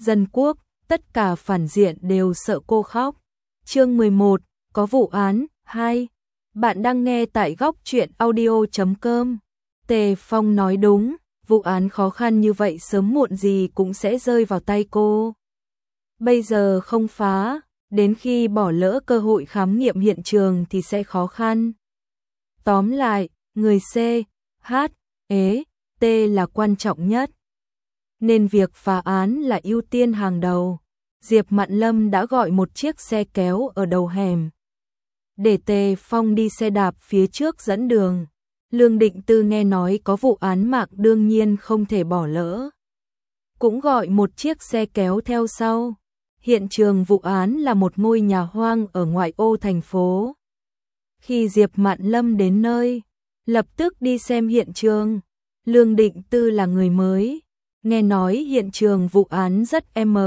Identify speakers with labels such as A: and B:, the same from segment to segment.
A: dân quốc, tất cả phản diện đều sợ cô khóc. Chương 11, có vụ án. 2. Bạn đang nghe tại góc truyện audio.com. Tề Phong nói đúng, vụ án khó khăn như vậy sớm muộn gì cũng sẽ rơi vào tay cô. Bây giờ không phá, đến khi bỏ lỡ cơ hội khám nghiệm hiện trường thì sẽ khó khăn. Tóm lại, người C, H, E, T là quan trọng nhất. Nên việc phá án là ưu tiên hàng đầu. Diệp Mạn Lâm đã gọi một chiếc xe kéo ở đầu hẻm, để Tề Phong đi xe đạp phía trước dẫn đường. Lương Định Tư nghe nói có vụ án mạng đương nhiên không thể bỏ lỡ, cũng gọi một chiếc xe kéo theo sau. Hiện trường vụ án là một ngôi nhà hoang ở ngoại ô thành phố. Khi Diệp Mạn Lâm đến nơi, lập tức đi xem hiện trường. Lương Định Tư là người mới, nghe nói hiện trường vụ án rất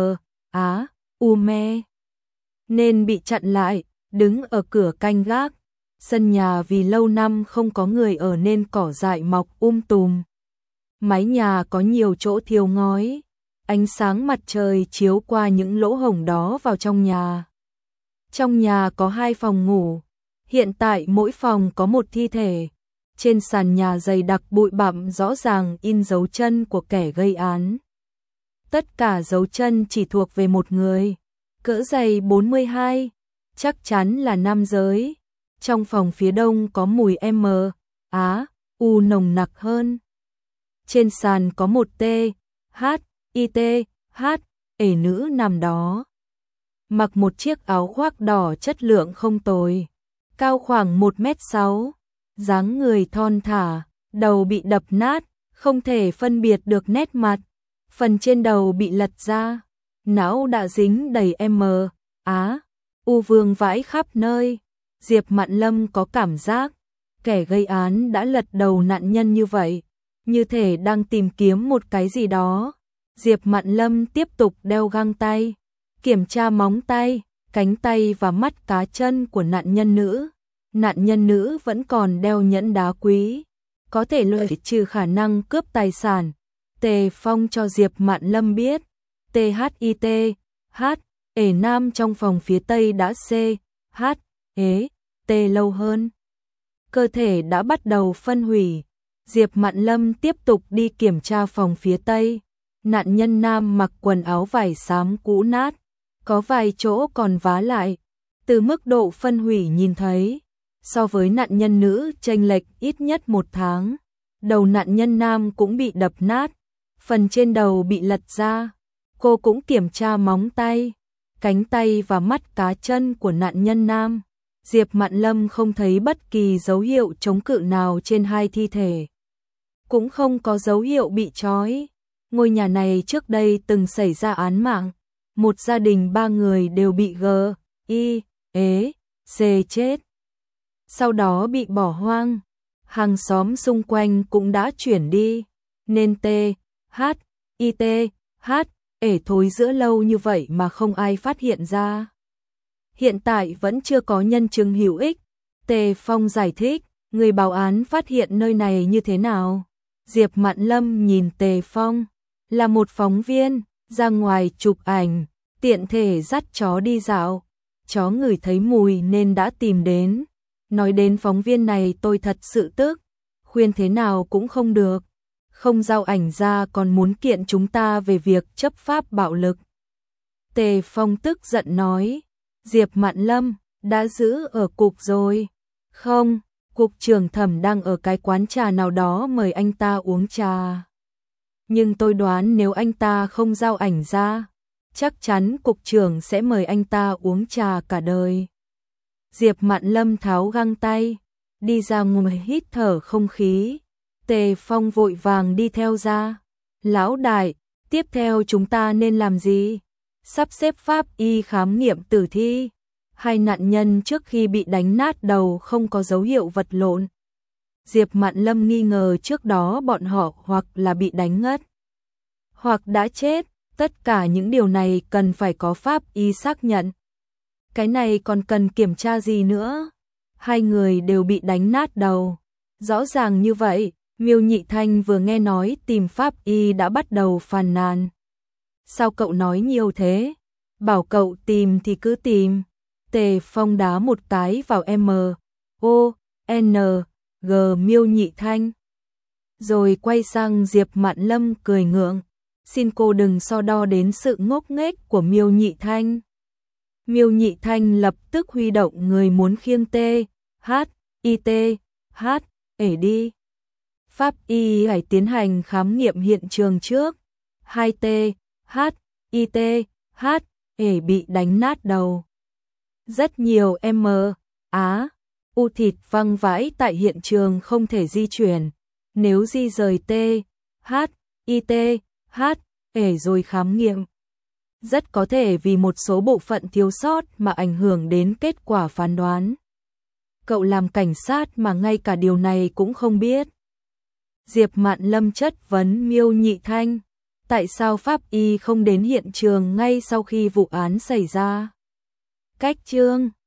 A: me, nên bị chặn lại, đứng ở cửa canh gác. Sân nhà vì lâu năm không có người ở nên cỏ dại mọc tùm. Mái nhà có nhiều chỗ thiếu ngói, ánh sáng mặt trời chiếu qua những lỗ hổng đó vào trong nhà. Trong nhà có 2 phòng ngủ, hiện tại mỗi phòng có một thi thể. Trên sàn nhà dày đặc bụi bặm rõ ràng in dấu chân của kẻ gây án. Tất cả dấu chân chỉ thuộc về một người, cỡ giày 42, chắc chắn là nam giới. Trong phòng phía đông có mùi nồng nặc hơn. Trên sàn có một nữ nằm đó, mặc một chiếc áo khoác đỏ chất lượng không tồi, cao khoảng 1m6, dáng người thon thả, đầu bị đập nát, không thể phân biệt được nét mặt, phần trên đầu bị lật ra, não đã dính đầy vương vãi khắp nơi. Diệp Mạn Lâm có cảm giác kẻ gây án đã lật đầu nạn nhân như vậy, như thể đang tìm kiếm một cái gì đó. Diệp Mạn Lâm tiếp tục đeo găng tay, kiểm tra móng tay, cánh tay và mắt cá chân của nạn nhân nữ. Nạn nhân nữ vẫn còn đeo nhẫn đá quý, có thể loại trừ khả năng cướp tài sản. Tề Phong cho Diệp Mạn Lâm biết, nam trong phòng phía tây đã lâu hơn. Cơ thể đã bắt đầu phân hủy. Diệp Mạn Lâm tiếp tục đi kiểm tra phòng phía tây. Nạn nhân nam mặc quần áo vải xám cũ nát, có vài chỗ còn vá lại. Từ mức độ phân hủy nhìn thấy, so với nạn nhân nữ chênh lệch ít nhất 1 tháng. Đầu nạn nhân nam cũng bị đập nát, phần trên đầu bị lật ra. Cô cũng kiểm tra móng tay, cánh tay và mắt cá chân của nạn nhân nam. Diệp Mạn Lâm không thấy bất kỳ dấu hiệu chống cự nào trên 2 thi thể, cũng không có dấu hiệu bị trói. Ngôi nhà này trước đây từng xảy ra án mạng, một gia đình 3 người đều bị chết, sau đó bị bỏ hoang. Hàng xóm xung quanh cũng đã chuyển đi, nên thối rữa lâu như vậy mà không ai phát hiện ra. Hiện tại vẫn chưa có nhân chứng hữu ích. Tề Phong giải thích, người báo án phát hiện nơi này như thế nào? Diệp Mạn Lâm nhìn Tề Phong, là một phóng viên, ra ngoài chụp ảnh, tiện thể dắt chó đi dạo. Chó ngửi thấy mùi nên đã tìm đến. Nói đến phóng viên này tôi thật sự tức, khuyên thế nào cũng không được. Không giao ảnh ra còn muốn kiện chúng ta về việc chấp pháp bạo lực. Tề Phong tức giận nói, Diệp Mạn Lâm, đã giữ ở cục rồi. Không, cục trưởng Thẩm đang ở cái quán trà nào đó mời anh ta uống trà. Nhưng tôi đoán nếu anh ta không giao ảnh ra, chắc chắn cục trưởng sẽ mời anh ta uống trà cả đời. Diệp Mạn Lâm tháo găng tay, đi ra ngoài hít thở không khí. Tề Phong vội vàng đi theo ra. Lão đại, tiếp theo chúng ta nên làm gì? Sắp xếp pháp y khám nghiệm tử thi. 2 nạn nhân trước khi bị đánh nát đầu không có dấu hiệu vật lộn. Diệp Mạn Lâm nghi ngờ trước đó bọn họ hoặc là bị đánh ngất, hoặc đã chết. Tất cả những điều này cần phải có pháp y xác nhận. Cái này còn cần kiểm tra gì nữa? 2 người đều bị đánh nát đầu. Rõ ràng như vậy. Miêu Nhị Thanh vừa nghe nói tìm pháp y đã bắt đầu phàn nàn. Sao cậu nói nhiều thế? Bảo cậu tìm thì cứ tìm. Tề Phong đá một cái vào M.O.N.G Miêu Nhị Thanh. Rồi quay sang Diệp Mạn Lâm cười ngượng. Xin cô đừng so đo đến sự ngốc nghếch của Miêu Nhị Thanh. Miêu Nhị Thanh lập tức huy động người muốn khiêng T.H.I.T.H. đi. Pháp y hãy tiến hành khám nghiệm hiện trường trước. 2T.H.I.T.H. bị đánh nát đầu. Rất nhiều U thịt văng vãi tại hiện trường không thể di chuyển. Nếu di rời T.H.I.T.H. rồi khám nghiệm, rất có thể vì một số bộ phận thiếu sót mà ảnh hưởng đến kết quả phán đoán. Cậu làm cảnh sát mà ngay cả điều này cũng không biết. Diệp Mạn Lâm chất vấn Miêu Nhị Thanh, tại sao pháp y không đến hiện trường ngay sau khi vụ án xảy ra? Cách chương